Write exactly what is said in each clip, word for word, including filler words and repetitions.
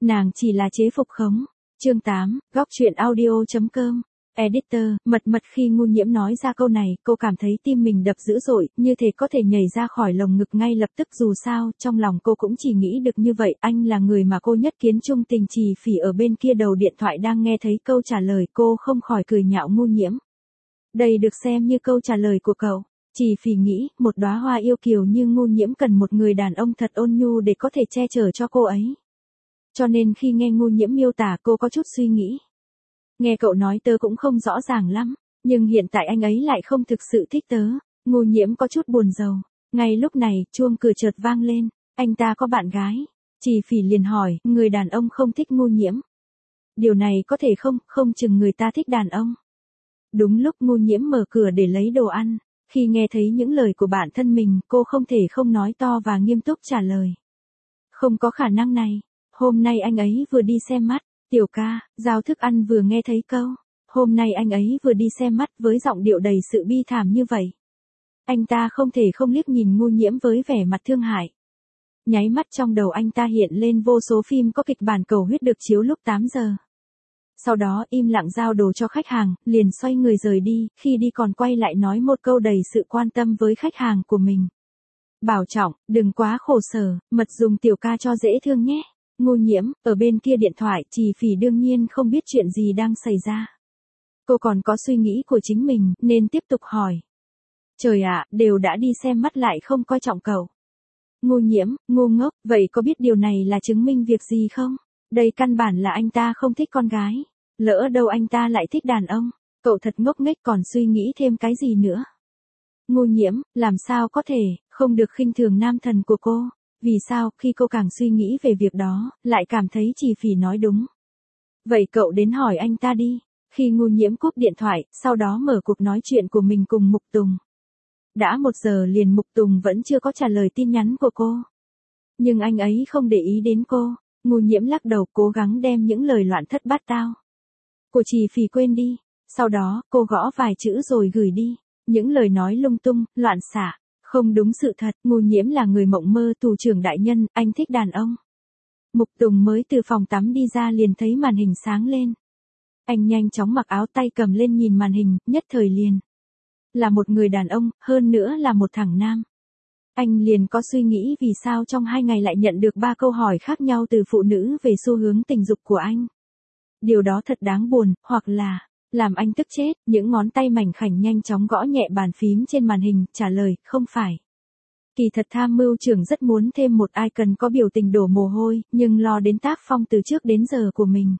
Nàng chỉ là chế phục khống. Chương tám, góc truyện audio chấm com. Editor, mật mật khi Ngu Nhiễm nói ra câu này, cô cảm thấy tim mình đập dữ dội, như thể có thể nhảy ra khỏi lồng ngực ngay lập tức dù sao, trong lòng cô cũng chỉ nghĩ được như vậy, anh là người mà cô nhất kiến chung tình. Trì Phỉ ở bên kia đầu điện thoại đang nghe thấy câu trả lời, cô không khỏi cười nhạo Ngu Nhiễm. Đây được xem như câu trả lời của cậu. Trì Phỉ nghĩ, một đóa hoa yêu kiều như Ngu Nhiễm cần một người đàn ông thật ôn nhu để có thể che chở cho cô ấy. Cho nên khi nghe Ngu Nhiễm miêu tả cô có chút suy nghĩ. Nghe cậu nói tớ cũng không rõ ràng lắm, nhưng hiện tại anh ấy lại không thực sự thích tớ. Ngu Nhiễm có chút buồn rầu. Ngay lúc này, chuông cửa chợt vang lên. Anh ta có bạn gái. Trì Phỉ liền hỏi, người đàn ông không thích Ngu Nhiễm. Điều này có thể không, không chừng người ta thích đàn ông. Đúng lúc Ngu Nhiễm mở cửa để lấy đồ ăn, khi nghe thấy những lời của bạn thân mình, cô không thể không nói to và nghiêm túc trả lời. Không có khả năng này, hôm nay anh ấy vừa đi xem mắt. Tiểu ca, giao thức ăn vừa nghe thấy câu. Hôm nay anh ấy vừa đi xem mắt với giọng điệu đầy sự bi thảm như vậy. Anh ta không thể không liếc nhìn Ngu Nhiễm với vẻ mặt thương hại. Nháy mắt trong đầu anh ta hiện lên vô số phim có kịch bản cầu huyết được chiếu lúc tám giờ. Sau đó im lặng giao đồ cho khách hàng, liền xoay người rời đi, khi đi còn quay lại nói một câu đầy sự quan tâm với khách hàng của mình. Bảo trọng, đừng quá khổ sở, mật dùng tiểu ca cho dễ thương nhé. Ngu Nhiễm, ở bên kia điện thoại, Trì Phỉ đương nhiên không biết chuyện gì đang xảy ra. Cô còn có suy nghĩ của chính mình, nên tiếp tục hỏi. Trời ạ, đều đã đi xem mắt lại không coi trọng cậu. Ngu Nhiễm, ngu ngốc, vậy có biết điều này là chứng minh việc gì không? Đây căn bản là anh ta không thích con gái. Lỡ đâu anh ta lại thích đàn ông. Cậu thật ngốc nghếch còn suy nghĩ thêm cái gì nữa. Ngu Nhiễm, làm sao có thể, không được khinh thường nam thần của cô. Vì sao, khi cô càng suy nghĩ về việc đó, lại cảm thấy Trì Phỉ nói đúng. Vậy cậu đến hỏi anh ta đi. Khi Ngu Nhiễm cúp điện thoại, sau đó mở cuộc nói chuyện của mình cùng Mục Tùng. Đã một giờ liền Mục Tùng vẫn chưa có trả lời tin nhắn của cô. Nhưng anh ấy không để ý đến cô. Ngu Nhiễm lắc đầu cố gắng đem những lời loạn thất bát tao của Trì Phỉ quên đi. Sau đó, cô gõ vài chữ rồi gửi đi. Những lời nói lung tung, loạn xạ. Không đúng sự thật, Ngu Nhiễm là người mộng mơ thủ trưởng đại nhân, anh thích đàn ông. Mục Tùng mới từ phòng tắm đi ra liền thấy màn hình sáng lên. Anh nhanh chóng mặc áo tay cầm lên nhìn màn hình, nhất thời liền. Là một người đàn ông, hơn nữa là một thằng nam. Anh liền có suy nghĩ vì sao trong hai ngày lại nhận được ba câu hỏi khác nhau từ phụ nữ về xu hướng tình dục của anh. Điều đó thật đáng buồn, hoặc là... Làm anh tức chết, những ngón tay mảnh khảnh nhanh chóng gõ nhẹ bàn phím trên màn hình, trả lời, không phải. Kỳ thật tham mưu trưởng rất muốn thêm một icon có biểu tình đổ mồ hôi, nhưng lo đến tác phong từ trước đến giờ của mình.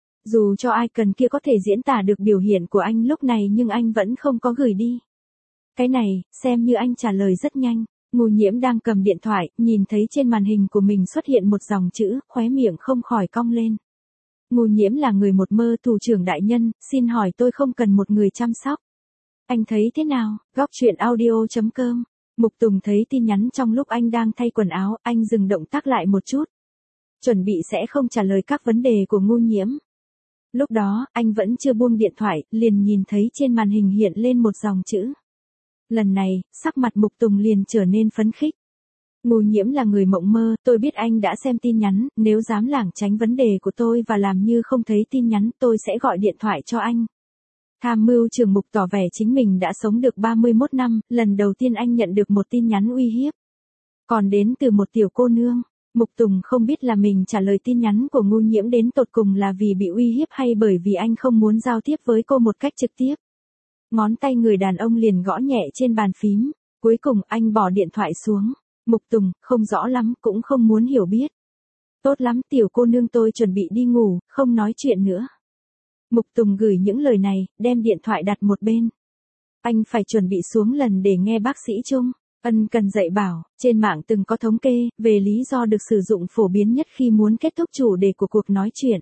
Dù cho icon kia có thể diễn tả được biểu hiện của anh lúc này nhưng anh vẫn không có gửi đi. Cái này, xem như anh trả lời rất nhanh. Ngu Nhiễm đang cầm điện thoại, nhìn thấy trên màn hình của mình xuất hiện một dòng chữ, khóe miệng không khỏi cong lên. Ngu Nhiễm là người một mơ thủ trưởng đại nhân, xin hỏi tôi không cần một người chăm sóc. Anh thấy thế nào? Góc truyện audio chấm com. Mục Tùng thấy tin nhắn trong lúc anh đang thay quần áo, anh dừng động tác lại một chút. Chuẩn bị sẽ không trả lời các vấn đề của Ngu Nhiễm. Lúc đó, anh vẫn chưa buông điện thoại, liền nhìn thấy trên màn hình hiện lên một dòng chữ. Lần này, sắc mặt Mục Tùng liền trở nên phấn khích. Ngu Nhiễm là người mộng mơ, tôi biết anh đã xem tin nhắn, nếu dám lảng tránh vấn đề của tôi và làm như không thấy tin nhắn, tôi sẽ gọi điện thoại cho anh. Tham mưu trưởng Mục tỏ vẻ chính mình đã sống được ba mươi mốt năm, lần đầu tiên anh nhận được một tin nhắn uy hiếp. Còn đến từ một tiểu cô nương. Mục Tùng không biết là mình trả lời tin nhắn của Ngu Nhiễm đến tột cùng là vì bị uy hiếp hay bởi vì anh không muốn giao tiếp với cô một cách trực tiếp. Ngón tay người đàn ông liền gõ nhẹ trên bàn phím, cuối cùng anh bỏ điện thoại xuống. Mục Tùng, không rõ lắm, cũng không muốn hiểu biết. Tốt lắm tiểu cô nương tôi chuẩn bị đi ngủ, không nói chuyện nữa. Mục Tùng gửi những lời này, đem điện thoại đặt một bên. Anh phải chuẩn bị xuống lần để nghe bác sĩ Trung Ân Cần dạy bảo, trên mạng từng có thống kê, về lý do được sử dụng phổ biến nhất khi muốn kết thúc chủ đề của cuộc nói chuyện.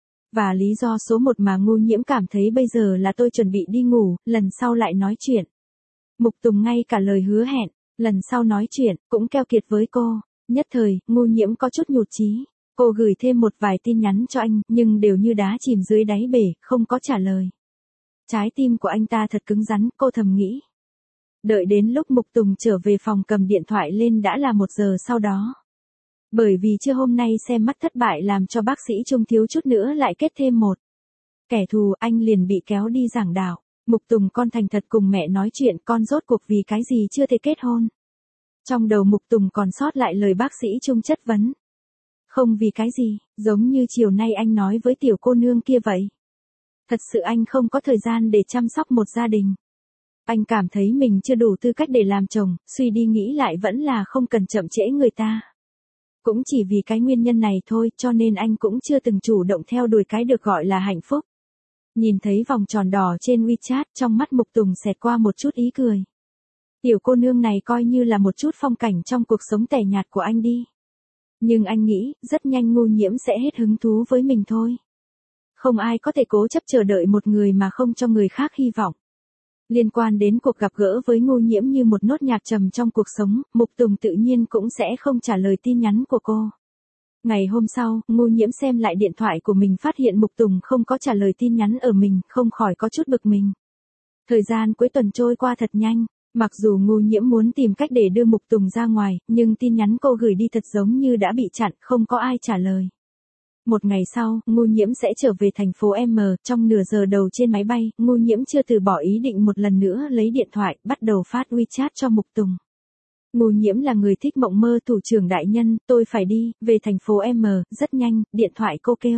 Và lý do số một mà Ngu Nhiễm cảm thấy bây giờ là tôi chuẩn bị đi ngủ, lần sau lại nói chuyện. Mục Tùng ngay cả lời hứa hẹn. Lần sau nói chuyện, cũng keo kiệt với cô. Nhất thời, Ngu Nhiễm có chút nhụt chí. Cô gửi thêm một vài tin nhắn cho anh, nhưng đều như đá chìm dưới đáy bể, không có trả lời. Trái tim của anh ta thật cứng rắn, cô thầm nghĩ. Đợi đến lúc Mục Tùng trở về phòng cầm điện thoại lên đã là một giờ sau đó. Bởi vì chưa hôm nay xem mắt thất bại làm cho bác sĩ Trung thiếu chút nữa lại kết thêm một kẻ thù, anh liền bị kéo đi giảng đạo. Mục Tùng con thành thật cùng mẹ nói chuyện, con rốt cuộc vì cái gì chưa thể kết hôn. Trong đầu Mục Tùng còn sót lại lời bác sĩ Trung chất vấn. Không vì cái gì, giống như chiều nay anh nói với tiểu cô nương kia vậy. Thật sự anh không có thời gian để chăm sóc một gia đình. Anh cảm thấy mình chưa đủ tư cách để làm chồng, suy đi nghĩ lại vẫn là không cần chậm trễ người ta. Cũng chỉ vì cái nguyên nhân này thôi cho nên anh cũng chưa từng chủ động theo đuổi cái được gọi là hạnh phúc. Nhìn thấy vòng tròn đỏ trên WeChat, trong mắt Mục Tùng xẹt qua một chút ý cười. Tiểu cô nương này coi như là một chút phong cảnh trong cuộc sống tẻ nhạt của anh đi. Nhưng anh nghĩ, rất nhanh Ngô Nhiễm sẽ hết hứng thú với mình thôi. Không ai có thể cố chấp chờ đợi một người mà không cho người khác hy vọng. Liên quan đến cuộc gặp gỡ với Ngô Nhiễm như một nốt nhạc trầm trong cuộc sống, Mục Tùng tự nhiên cũng sẽ không trả lời tin nhắn của cô. Ngày hôm sau, Ngô Nhiễm xem lại điện thoại của mình phát hiện Mục Tùng không có trả lời tin nhắn ở mình, không khỏi có chút bực mình. Thời gian cuối tuần trôi qua thật nhanh, mặc dù Ngô Nhiễm muốn tìm cách để đưa Mục Tùng ra ngoài, nhưng tin nhắn cô gửi đi thật giống như đã bị chặn, không có ai trả lời. Một ngày sau, Ngô Nhiễm sẽ trở về thành phố M, trong nửa giờ đầu trên máy bay, Ngô Nhiễm chưa từ bỏ ý định một lần nữa lấy điện thoại, bắt đầu phát WeChat cho Mục Tùng. Ngô Nhiễm là người thích mộng mơ, thủ trưởng đại nhân, tôi phải đi, về thành phố M, rất nhanh, điện thoại cô kêu.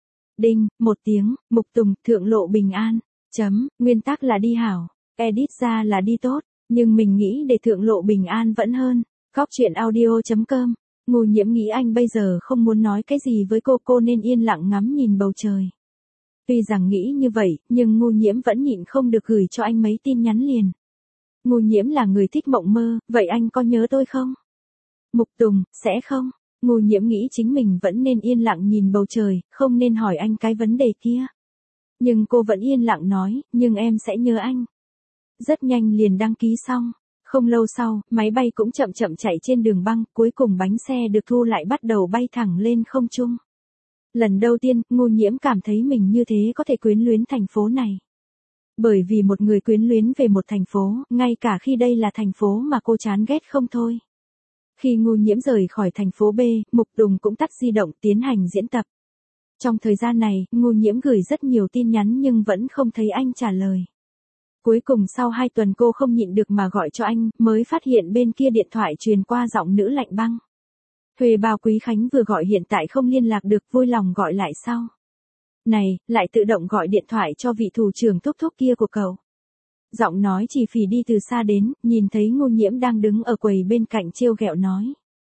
Đinh, một tiếng, Mục Tùng, thượng lộ bình an, chấm, nguyên tắc là đi hảo, edit ra là đi tốt, nhưng mình nghĩ để thượng lộ bình an vẫn hơn. Góc truyện audio chấm com. Ngô Nhiễm nghĩ anh bây giờ không muốn nói cái gì với cô, cô nên yên lặng ngắm nhìn bầu trời. Tuy rằng nghĩ như vậy, nhưng Ngô Nhiễm vẫn nhịn không được gửi cho anh mấy tin nhắn liền. Ngô Nhiễm là người thích mộng mơ, vậy anh có nhớ tôi không? Mục Tùng, sẽ không. Ngô Nhiễm nghĩ chính mình vẫn nên yên lặng nhìn bầu trời, không nên hỏi anh cái vấn đề kia. Nhưng cô vẫn yên lặng nói, nhưng em sẽ nhớ anh. Rất nhanh liền đăng ký xong. Không lâu sau, máy bay cũng chậm chậm chạy trên đường băng, cuối cùng bánh xe được thu lại bắt đầu bay thẳng lên không trung. Lần đầu tiên, Ngô Nhiễm cảm thấy mình như thế có thể quyến luyến thành phố này. Bởi vì một người quyến luyến về một thành phố, ngay cả khi đây là thành phố mà cô chán ghét không thôi. Khi Ngô Nhiễm rời khỏi thành phố B, Mục Tùng cũng tắt di động tiến hành diễn tập. Trong thời gian này, Ngô Nhiễm gửi rất nhiều tin nhắn nhưng vẫn không thấy anh trả lời. Cuối cùng sau hai tuần cô không nhịn được mà gọi cho anh, mới phát hiện bên kia điện thoại truyền qua giọng nữ lạnh băng. Thuê bao Quý Khánh vừa gọi hiện tại không liên lạc được, vui lòng gọi lại sau. Này, lại tự động gọi điện thoại cho vị thủ trưởng thúc thúc kia của cậu. Giọng nói Chỉ Phỉ đi từ xa đến, nhìn thấy Ngô Nhiễm đang đứng ở quầy bên cạnh trêu ghẹo nói.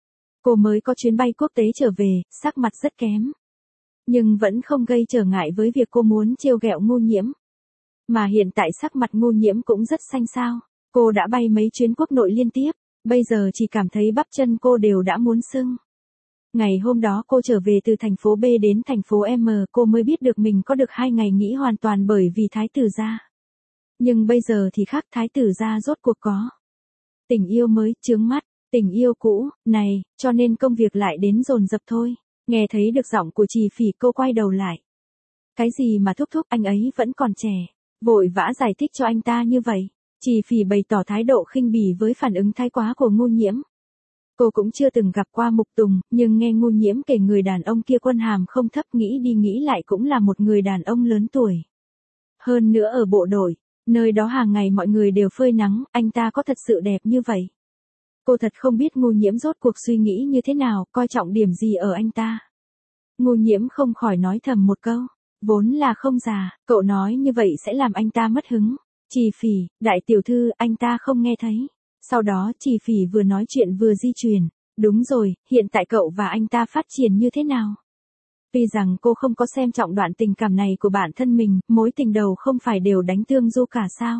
Cô mới có chuyến bay quốc tế trở về, sắc mặt rất kém. Nhưng vẫn không gây trở ngại với việc cô muốn trêu ghẹo Ngô Nhiễm. Mà hiện tại sắc mặt Ngô Nhiễm cũng rất xanh xao, cô đã bay mấy chuyến quốc nội liên tiếp, bây giờ chỉ cảm thấy bắp chân cô đều đã muốn sưng. Ngày hôm đó cô trở về từ thành phố B đến thành phố M, cô mới biết được mình có được hai ngày nghỉ hoàn toàn bởi vì thái tử gia. Nhưng bây giờ thì khác, thái tử gia rốt cuộc có tình yêu mới, chướng mắt, tình yêu cũ, này, cho nên công việc lại đến dồn dập thôi. Nghe thấy được giọng của Chỉ Phỉ, cô quay đầu lại. Cái gì mà thúc thúc, anh ấy vẫn còn trẻ. Vội vã giải thích cho anh ta như vậy. Chỉ Phỉ bày tỏ thái độ khinh bỉ với phản ứng thái quá của Ngô Nhiễm. Cô cũng chưa từng gặp qua Mục Tùng, nhưng nghe Ngô Nhiễm kể người đàn ông kia quân hàm không thấp, nghĩ đi nghĩ lại cũng là một người đàn ông lớn tuổi. Hơn nữa ở bộ đội, nơi đó hàng ngày mọi người đều phơi nắng, anh ta có thật sự đẹp như vậy. Cô thật không biết Ngô Nhiễm rốt cuộc suy nghĩ như thế nào, coi trọng điểm gì ở anh ta. Ngô Nhiễm không khỏi nói thầm một câu. Vốn là không già, cậu nói như vậy sẽ làm anh ta mất hứng. Chỉ Phỉ, đại tiểu thư, anh ta không nghe thấy. Sau đó Chỉ Phỉ vừa nói chuyện vừa di chuyển. Đúng rồi, hiện tại cậu và anh ta phát triển như thế nào? Tuy rằng cô không có xem trọng đoạn tình cảm này của bản thân mình, mối tình đầu không phải đều đánh tương du cả sao?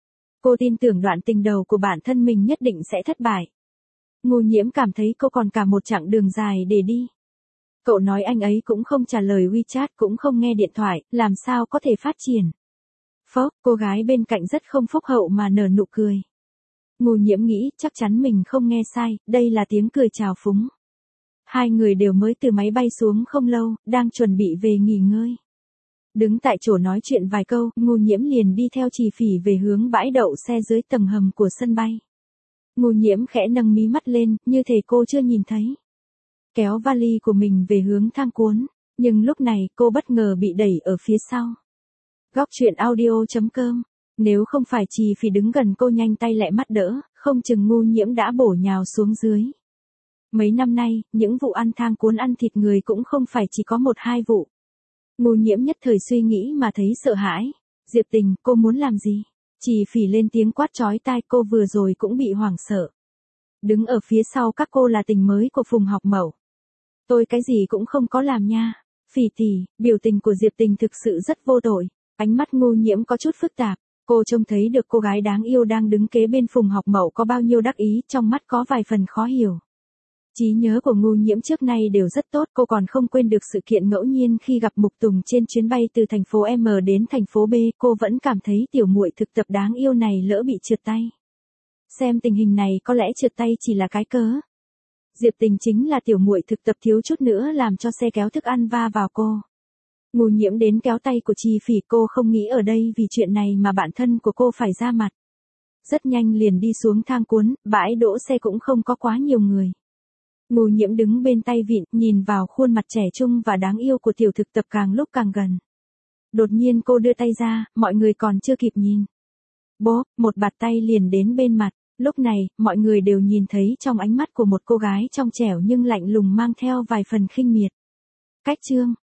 Cô tin tưởng đoạn tình đầu của bản thân mình nhất định sẽ thất bại. Ngô Nhiễm cảm thấy cô còn cả một chặng đường dài để đi. Cậu nói anh ấy cũng không trả lời WeChat, cũng không nghe điện thoại, làm sao có thể phát triển. Phốc, cô gái bên cạnh rất không phúc hậu mà nở nụ cười. Ngô Nhiễm nghĩ chắc chắn mình không nghe sai, đây là tiếng cười trào phúng. Hai người đều mới từ máy bay xuống không lâu, đang chuẩn bị về nghỉ ngơi. Đứng tại chỗ nói chuyện vài câu, Ngô Nhiễm liền đi theo Chỉ Phỉ về hướng bãi đậu xe dưới tầng hầm của sân bay. Ngô Nhiễm khẽ nâng mí mắt lên, như thể cô chưa nhìn thấy. kéo vali của mình về hướng thang cuốn, nhưng lúc này cô bất ngờ bị đẩy ở phía sau. Góc truyện audio.com. Nếu không phải Trì Phỉ đứng gần cô nhanh tay lẹ mắt đỡ, không chừng Ngu Nhiễm đã bổ nhào xuống dưới. Mấy năm nay, những vụ ăn thang cuốn ăn thịt người cũng không phải chỉ có một hai vụ. Ngu Nhiễm nhất thời suy nghĩ mà thấy sợ hãi. Diệp Tình, cô muốn làm gì? Trì Phỉ lên tiếng quát chói tai, cô vừa rồi cũng bị hoảng sợ. Đứng ở phía sau các cô là tình mới của Phùng Học Mậu. Tôi cái gì cũng không có làm nha. Phỉ tỷ, biểu tình của Diệp Tình thực sự rất vô tội. Ánh mắt Ngu Nhiễm có chút phức tạp. Cô trông thấy được cô gái đáng yêu đang đứng kế bên Phùng Học Mậu có bao nhiêu đắc ý, trong mắt có vài phần khó hiểu. Trí nhớ của Ngu Nhiễm trước nay đều rất tốt, cô còn không quên được sự kiện ngẫu nhiên khi gặp Mục Tùng trên chuyến bay từ thành phố M đến thành phố B, cô vẫn cảm thấy tiểu muội thực tập đáng yêu này lỡ bị trượt tay. Xem tình hình này có lẽ trượt tay chỉ là cái cớ. Diệp Tình chính là tiểu muội thực tập thiếu chút nữa làm cho xe kéo thức ăn va vào cô. Ngu Nhiễm đến kéo tay của Trì Phỉ, cô không nghĩ ở đây vì chuyện này mà bạn thân của cô phải ra mặt. Rất nhanh liền đi xuống thang cuốn, bãi đỗ xe cũng không có quá nhiều người. Ngu Nhiễm đứng bên tay vịn, nhìn vào khuôn mặt trẻ trung và đáng yêu của tiểu thực tập càng lúc càng gần. Đột nhiên cô đưa tay ra, mọi người còn chưa kịp nhìn. Bốp, một bạt tay liền đến bên mặt. Lúc này, mọi người đều nhìn thấy trong ánh mắt của một cô gái trong trẻo nhưng lạnh lùng mang theo vài phần khinh miệt. Cách chương.